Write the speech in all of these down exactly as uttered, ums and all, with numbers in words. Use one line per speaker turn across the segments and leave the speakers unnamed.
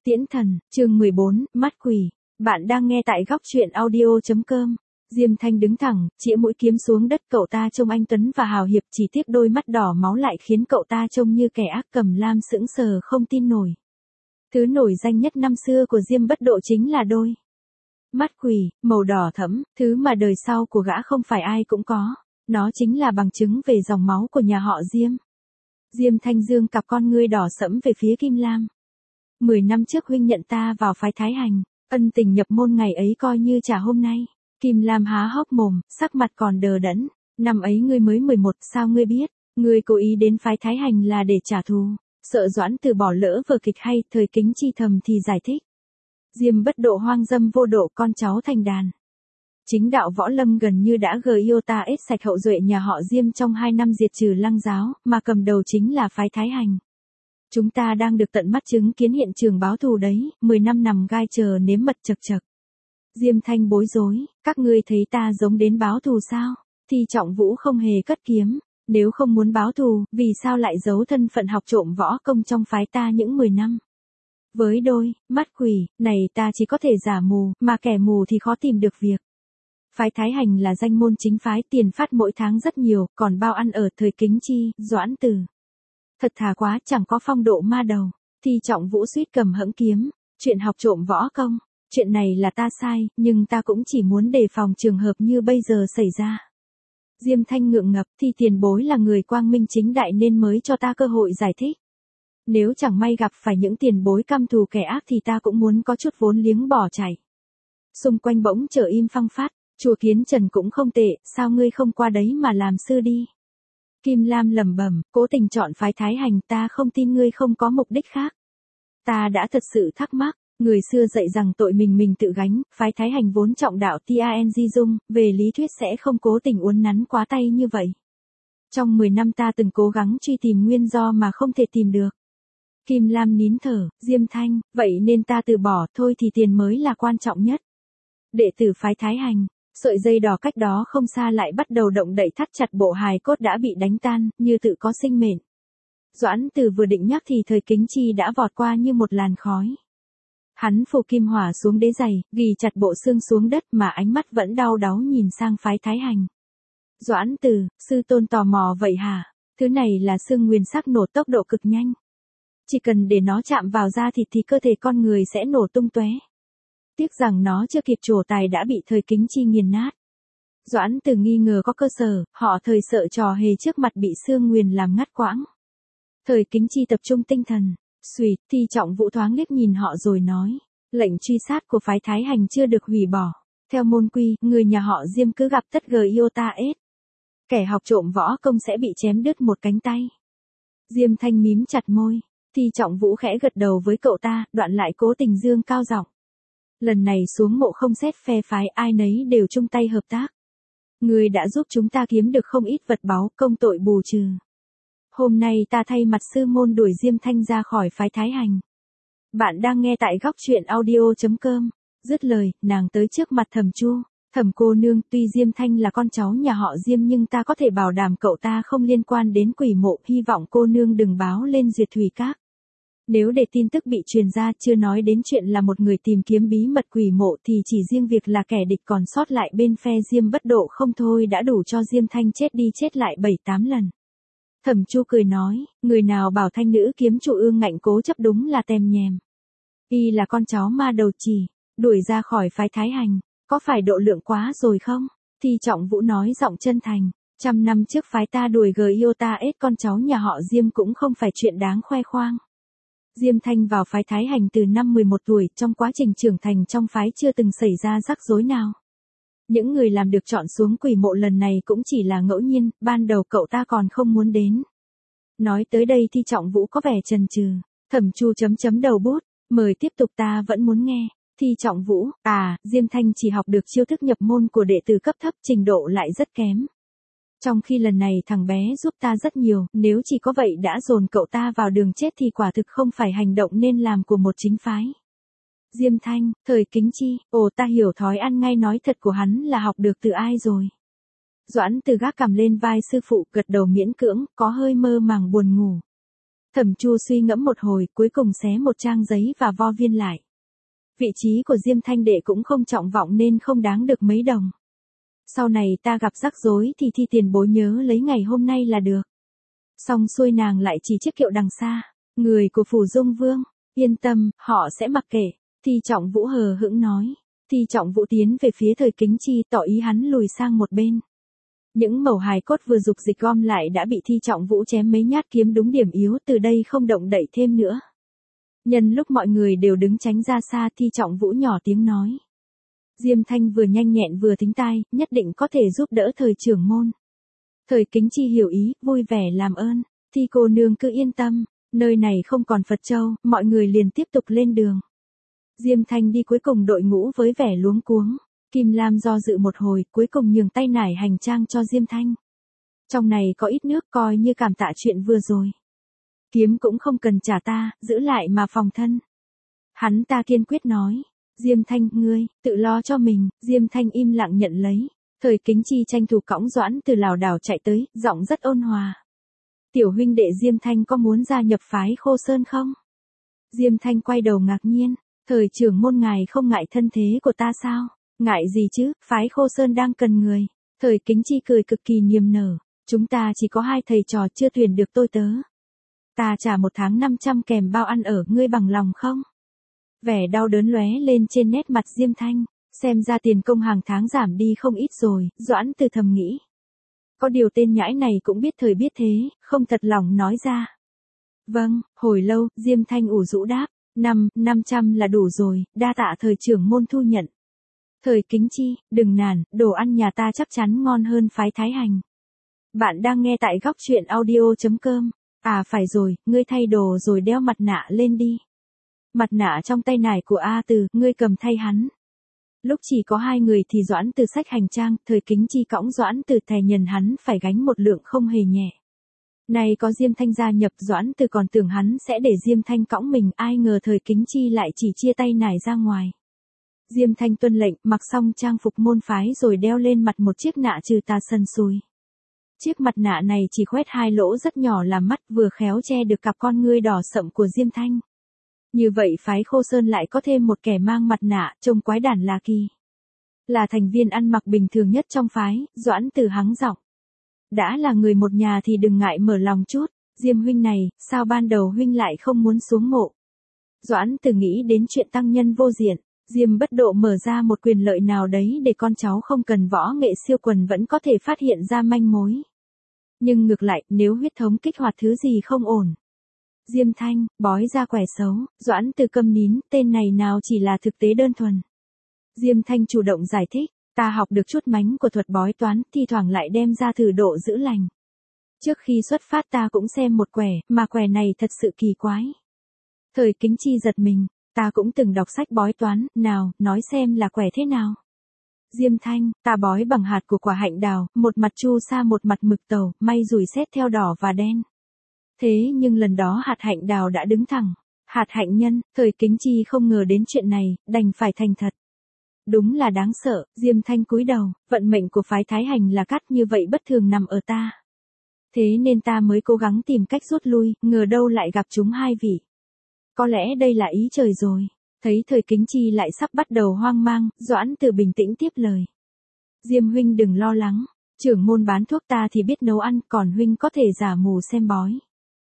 Tiễn thần, chương mười bốn, mắt quỷ. Bạn đang nghe tại góc truyện audio chấm com. Diêm Thanh đứng thẳng, chĩa mũi kiếm xuống đất, cậu ta trông anh tuấn và hào hiệp, chỉ tiếc đôi mắt đỏ máu lại khiến cậu ta trông như kẻ ác. Cầm Lam sững sờ không tin nổi. Thứ nổi danh nhất năm xưa của Diêm Bất Độ chính là đôi mắt quỷ, màu đỏ thẫm, thứ mà đời sau của gã không phải ai cũng có. Nó chính là bằng chứng về dòng máu của nhà họ Diêm. Diêm Thanh dương cặp con ngươi đỏ sẫm về phía Kim Lam. Mười năm trước huynh nhận ta vào phái Thái Hành, ân tình nhập môn ngày ấy coi như trả hôm nay. Kim Lam há hốc mồm, sắc mặt còn đờ đẫn. Năm ấy ngươi mới mười một, sao ngươi biết? Ngươi cố ý đến phái Thái Hành là để trả thù. Sợ Doãn Từ bỏ lỡ vở kịch hay, Thời Kính Chi thầm thì giải thích. Diêm Bất Độ hoang dâm vô độ, con cháu thành đàn. Chính đạo võ lâm gần như đã gờ yêu ta ết sạch hậu duệ nhà họ Diêm trong hai năm diệt trừ Lăng giáo, mà cầm đầu chính là phái Thái Hành. Chúng ta đang được tận mắt chứng kiến hiện trường báo thù đấy, mười năm nằm gai chờ nếm mật chật chật. Diêm Thanh bối rối, các ngươi thấy ta giống đến báo thù sao? Thì Trọng Vũ không hề cất kiếm, nếu không muốn báo thù, vì sao lại giấu thân phận học trộm võ công trong phái ta những mười năm? Với đôi mắt quỷ này ta chỉ có thể giả mù, mà kẻ mù thì khó tìm được việc. Phái Thái Hành là danh môn chính phái, tiền phát mỗi tháng rất nhiều, còn bao ăn ở. Thời Kính Chi, Doãn Từ. Thật thà quá, chẳng có phong độ ma đầu. Thì Trọng Vũ suýt cầm hẫng kiếm. Chuyện học trộm võ công, chuyện này là ta sai, nhưng ta cũng chỉ muốn đề phòng trường hợp như bây giờ xảy ra. Diêm Thanh ngượng ngập, thì tiền bối là người quang minh chính đại nên mới cho ta cơ hội giải thích. Nếu chẳng may gặp phải những tiền bối căm thù kẻ ác thì ta cũng muốn có chút vốn liếng bỏ chạy. Xung quanh bỗng trở im phăng phát. Chùa Kiến Trần cũng không tệ, sao ngươi không qua đấy mà làm sư đi? Kim Lam lẩm bẩm, cố tình chọn phái Thái Hành, ta không tin ngươi không có mục đích khác. Ta đã thật sự thắc mắc, người xưa dạy rằng tội mình mình tự gánh, phái Thái Hành vốn trọng đạo Tang Dung, về lý thuyết sẽ không cố tình uốn nắn quá tay như vậy. Trong mười năm ta từng cố gắng truy tìm nguyên do mà không thể tìm được. Kim Lam nín thở, Diêm Thanh, vậy nên ta từ bỏ, thôi thì tiền mới là quan trọng nhất. Đệ tử phái Thái Hành. Sợi dây đỏ cách đó không xa lại bắt đầu động đậy, thắt chặt bộ hài cốt đã bị đánh tan, như tự có sinh mệnh. Doãn Từ vừa định nhắc thì Thời Kính Chi đã vọt qua như một làn khói. Hắn phủ kim hỏa xuống đế giày, ghi chặt bộ xương xuống đất mà ánh mắt vẫn đau đáu nhìn sang phái Thái Hành. Doãn Từ, sư tôn tò mò vậy hả? Thứ này là xương nguyên sắc nổ tốc độ cực nhanh. Chỉ cần để nó chạm vào da thịt thì cơ thể con người sẽ nổ tung tóe. Tiếc rằng nó chưa kịp trổ tài đã bị Thời Kính Chi nghiền nát. Doãn Từ nghi ngờ có cơ sở, họ Thời sợ trò hề trước mặt bị xương nguyền làm ngắt quãng. Thời Kính Chi tập trung tinh thần, suýt, thì Trọng Vũ thoáng liếc nhìn họ rồi nói, lệnh truy sát của phái Thái Hành chưa được hủy bỏ. Theo môn quy, người nhà họ Diêm cứ gặp tất gờ yêu ta ết. Kẻ học trộm võ công sẽ bị chém đứt một cánh tay. Diêm Thanh mím chặt môi, thì Trọng Vũ khẽ gật đầu với cậu ta, đoạn lại cố tình dương cao giọng. Lần này xuống mộ không xét phe phái, ai nấy đều chung tay hợp tác. Ngươi đã giúp chúng ta kiếm được không ít vật báu, công tội bù trừ. Hôm nay ta thay mặt sư môn đuổi Diêm Thanh ra khỏi phái Thái Hành. Bạn đang nghe tại góc truyện audio chấm com. Dứt lời, nàng tới trước mặt Thẩm Chu. Thẩm cô nương, tuy Diêm Thanh là con cháu nhà họ Diêm nhưng ta có thể bảo đảm cậu ta không liên quan đến quỷ mộ, hy vọng cô nương đừng báo lên Duyệt Thủy Các. Nếu để tin tức bị truyền ra, chưa nói đến chuyện là một người tìm kiếm bí mật quỷ mộ, thì chỉ riêng việc là kẻ địch còn sót lại bên phe Diêm Bất Độ không thôi đã đủ cho Diêm Thanh chết đi chết lại bảy tám lần. Thẩm Chu cười nói, người nào bảo thanh nữ kiếm chủ ương ngạnh cố chấp đúng là tem nhèm. Y là con cháu ma đầu chỉ, đuổi ra khỏi phái Thái Hành, có phải độ lượng quá rồi không? Thì Trọng Vũ nói giọng chân thành, trăm năm trước phái ta đuổi gờ yêu ta ết con cháu nhà họ Diêm cũng không phải chuyện đáng khoe khoang. Diêm Thanh vào phái Thái Hành từ năm mười một tuổi, trong quá trình trưởng thành trong phái chưa từng xảy ra rắc rối nào. Những người làm được chọn xuống quỷ mộ lần này cũng chỉ là ngẫu nhiên, ban đầu cậu ta còn không muốn đến. Nói tới đây thì Trọng Vũ có vẻ chần chừ, Thẩm Chu chấm chấm đầu bút, mời tiếp tục, ta vẫn muốn nghe. Thì Trọng Vũ, à, Diêm Thanh chỉ học được chiêu thức nhập môn của đệ tử cấp thấp, trình độ lại rất kém. Trong khi lần này thằng bé giúp ta rất nhiều, nếu chỉ có vậy đã dồn cậu ta vào đường chết thì quả thực không phải hành động nên làm của một chính phái. Diêm Thanh, Thời Kính Chi, ồ ta hiểu thói ăn ngay nói thật của hắn là học được từ ai rồi. Doãn Từ gác cằm lên vai sư phụ, gật đầu miễn cưỡng, có hơi mơ màng buồn ngủ. Thẩm Chu suy ngẫm một hồi, cuối cùng xé một trang giấy và vo viên lại. Vị trí của Diêm Thanh Đệ cũng không trọng vọng nên không đáng được mấy đồng. Sau này ta gặp rắc rối thì Thi tiền bối nhớ lấy ngày hôm nay là được. Xong xuôi nàng lại chỉ chiếc kiệu đằng xa. Người của Phủ Dung Vương, yên tâm, họ sẽ mặc kệ. Thi Trọng Vũ hờ hững nói. Thi Trọng Vũ tiến về phía Thời Kính Chi, tỏ ý hắn lùi sang một bên. Những mẩu hài cốt vừa dục dịch gom lại đã bị Thi Trọng Vũ chém mấy nhát kiếm đúng điểm yếu, từ đây không động đậy thêm nữa. Nhân lúc mọi người đều đứng tránh ra xa, Thi Trọng Vũ nhỏ tiếng nói. Diêm Thanh vừa nhanh nhẹn vừa thính tai, nhất định có thể giúp đỡ Thời trưởng môn. Thời Kính Chi hiểu ý, vui vẻ làm ơn. Thi cô nương cứ yên tâm, nơi này không còn Phật Châu, mọi người liền tiếp tục lên đường. Diêm Thanh đi cuối cùng đội ngũ với vẻ luống cuống. Kim Lam do dự một hồi, cuối cùng nhường tay nải hành trang cho Diêm Thanh. Trong này có ít nước, coi như cảm tạ chuyện vừa rồi. Kiếm cũng không cần trả ta, giữ lại mà phòng thân. Hắn ta kiên quyết nói. Diêm Thanh, ngươi, tự lo cho mình. Diêm Thanh im lặng nhận lấy. Thời Kính Chi tranh thủ cõng Doãn từ lảo đảo chạy tới, giọng rất ôn hòa. Tiểu huynh đệ Diêm Thanh có muốn gia nhập phái Khô Sơn không? Diêm Thanh quay đầu ngạc nhiên. Thời trưởng môn ngài không ngại thân thế của ta sao? Ngại gì chứ, phái Khô Sơn đang cần người. Thời Kính Chi cười cực kỳ niềm nở. Chúng ta chỉ có hai thầy trò chưa tuyển được tôi tớ. Ta trả một tháng năm trăm kèm bao ăn ở, ngươi bằng lòng không? Vẻ đau đớn lóe lên trên nét mặt Diêm Thanh. Xem ra tiền công hàng tháng giảm đi không ít rồi, Doãn Từ thầm nghĩ. Có điều tên nhãi này cũng biết thời biết thế, không thật lòng nói ra. Vâng, hồi lâu, Diêm Thanh ủ rũ đáp. Năm, năm trăm là đủ rồi, đa tạ thời trưởng môn thu nhận. Thời Kính Chi, đừng nản, đồ ăn nhà ta chắc chắn ngon hơn phái Thái Hành. Bạn đang nghe tại góc truyện audio chấm com. À phải rồi, ngươi thay đồ rồi đeo mặt nạ lên đi. Mặt nạ trong tay nải của A Từ, ngươi cầm thay hắn. Lúc chỉ có hai người thì Doãn Từ xách hành trang, Thời Kính Chi cõng Doãn Từ thè nhần hắn phải gánh một lượng không hề nhẹ. Này có Diêm Thanh gia nhập, Doãn Từ còn tưởng hắn sẽ để Diêm Thanh cõng mình, ai ngờ Thời Kính Chi lại chỉ chia tay nải ra ngoài. Diêm Thanh tuân lệnh, mặc xong trang phục môn phái rồi đeo lên mặt một chiếc nạ trừ tà sần sùi. Chiếc mặt nạ này chỉ khoét hai lỗ rất nhỏ làm mắt, vừa khéo che được cặp con ngươi đỏ sậm của Diêm Thanh. Như vậy phái Khô Sơn lại có thêm một kẻ mang mặt nạ, trông quái đản lạ kỳ. Là thành viên ăn mặc bình thường nhất trong phái, Doãn Từ hắng giọng. Đã là người một nhà thì đừng ngại mở lòng chút. Diêm huynh này, sao ban đầu huynh lại không muốn xuống mộ? Doãn Từ nghĩ đến chuyện tăng nhân vô diện. Diêm Bất Độ mở ra một quyền lợi nào đấy để con cháu không cần võ nghệ siêu quần vẫn có thể phát hiện ra manh mối. Nhưng ngược lại, nếu huyết thống kích hoạt thứ gì không ổn. Diêm Thanh, bói ra quẻ xấu, Doãn Từ câm nín, tên này nào chỉ là thực tế đơn thuần. Diêm Thanh chủ động giải thích, ta học được chút mánh của thuật bói toán, thi thoảng lại đem ra thử độ giữ lành. Trước khi xuất phát ta cũng xem một quẻ, mà quẻ này thật sự kỳ quái. Thời Kính Chi giật mình. Ta cũng từng đọc sách bói toán, nào, nói xem là quẻ thế nào. Diêm Thanh, ta bói bằng hạt của quả hạnh đào, một mặt chu sa một mặt mực tàu, may rủi xét theo đỏ và đen. Thế nhưng lần đó hạt hạnh đào đã đứng thẳng. Hạt hạnh nhân, Thời Kính Chi không ngờ đến chuyện này, đành phải thành thật. Đúng là đáng sợ, Diêm Thanh cúi đầu, vận mệnh của phái Thái Hành là cắt như vậy bất thường nằm ở ta. Thế nên ta mới cố gắng tìm cách rút lui, ngờ đâu lại gặp chúng hai vị. Có lẽ đây là ý trời rồi. Thấy Thời Kính Chi lại sắp bắt đầu hoang mang, Doãn Từ bình tĩnh tiếp lời. Diêm huynh đừng lo lắng, trưởng môn bán thuốc ta thì biết nấu ăn, còn huynh có thể giả mù xem bói.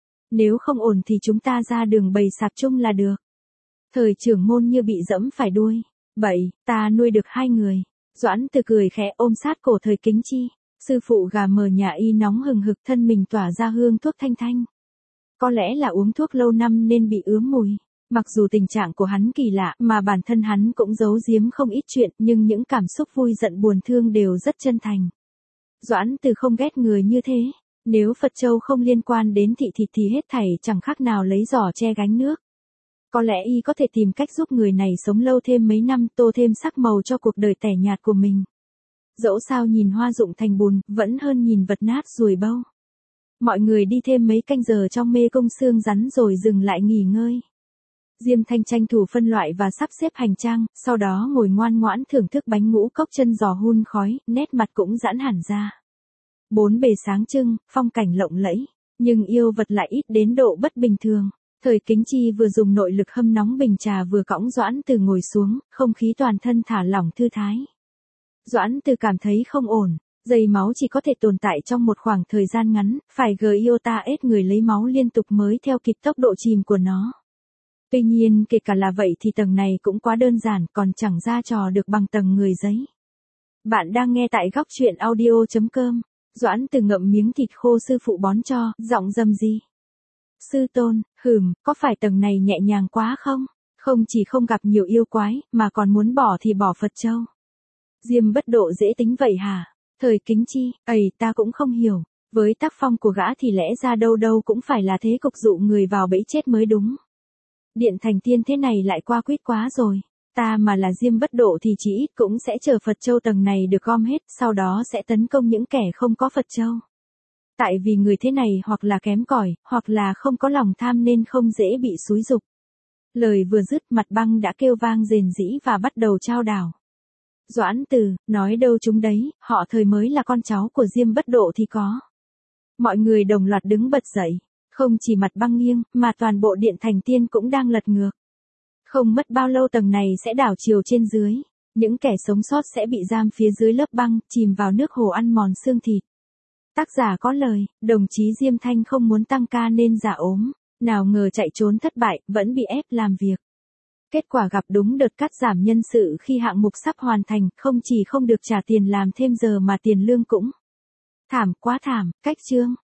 Nếu không ổn thì chúng ta ra đường bày sạp chung là được. Thời trưởng môn như bị dẫm phải đuôi. Bậy, ta nuôi được hai người. Doãn Từ cười khẽ ôm sát cổ Thời Kính Chi. Sư phụ gà mờ nhà y nóng hừng hực, thân mình tỏa ra hương thuốc thanh thanh. Có lẽ là uống thuốc lâu năm nên bị ướm mùi. Mặc dù tình trạng của hắn kỳ lạ mà bản thân hắn cũng giấu giếm không ít chuyện, nhưng những cảm xúc vui giận buồn thương đều rất chân thành. Doãn Từ không ghét người như thế. Nếu Phật Châu không liên quan đến thị thịt thì hết thảy chẳng khác nào lấy giỏ che gánh nước. Có lẽ y có thể tìm cách giúp người này sống lâu thêm mấy năm, tô thêm sắc màu cho cuộc đời tẻ nhạt của mình. Dẫu sao nhìn hoa rụng thành bùn, vẫn hơn nhìn vật nát ruồi bâu. Mọi người đi thêm mấy canh giờ trong mê cung xương rắn rồi dừng lại nghỉ ngơi. Diêm Thanh tranh thủ phân loại và sắp xếp hành trang, sau đó ngồi ngoan ngoãn thưởng thức bánh ngũ cốc chân giò hun khói, nét mặt cũng giãn hẳn ra. Bốn bề sáng trưng, phong cảnh lộng lẫy. Nhưng yêu vật lại ít đến độ bất bình thường. Thời Kính Chi vừa dùng nội lực hâm nóng bình trà vừa cõng Doãn Từ ngồi xuống, không khí toàn thân thả lỏng thư thái. Doãn Từ cảm thấy không ổn, dây máu chỉ có thể tồn tại trong một khoảng thời gian ngắn, phải giota ép người lấy máu liên tục mới theo kịp tốc độ chìm của nó. Tuy nhiên kể cả là vậy thì tầng này cũng quá đơn giản, còn chẳng ra trò được bằng tầng người giấy. Bạn đang nghe tại góc truyện audio chấm com. Doãn Từ ngậm miếng thịt khô sư phụ bón cho, giọng rầm rì. Sư tôn, hừm, có phải tầng này nhẹ nhàng quá không? Không chỉ không gặp nhiều yêu quái, mà còn muốn bỏ thì bỏ Phật Châu. Diêm Bất Độ dễ tính vậy hả? Thời Kính Chi, ầy ta cũng không hiểu. Với tác phong của gã thì lẽ ra đâu đâu cũng phải là thế cục dụ người vào bẫy chết mới đúng. Điện thành tiên thế này lại qua quýt quá rồi. Ta mà là Diêm Bất Độ thì chỉ ít cũng sẽ chờ Phật Châu tầng này được gom hết, sau đó sẽ tấn công những kẻ không có Phật Châu. Tại vì người thế này hoặc là kém cỏi, hoặc là không có lòng tham nên không dễ bị xúi dục. Lời vừa dứt mặt băng đã kêu vang rền rĩ và bắt đầu trao đảo. Doãn Từ, nói đâu chúng đấy, họ Thời mới là con cháu của Diêm Bất Độ thì có. Mọi người đồng loạt đứng bật dậy, không chỉ mặt băng nghiêng, mà toàn bộ điện thành tiên cũng đang lật ngược. Không mất bao lâu tầng này sẽ đảo chiều trên dưới, những kẻ sống sót sẽ bị giam phía dưới lớp băng, chìm vào nước hồ ăn mòn xương thịt. Tác giả có lời, đồng chí Diêm Thanh không muốn tăng ca nên giả ốm, nào ngờ chạy trốn thất bại, vẫn bị ép làm việc. Kết quả gặp đúng đợt cắt giảm nhân sự khi hạng mục sắp hoàn thành, không chỉ không được trả tiền làm thêm giờ mà tiền lương cũng thảm, quá thảm. Cách chương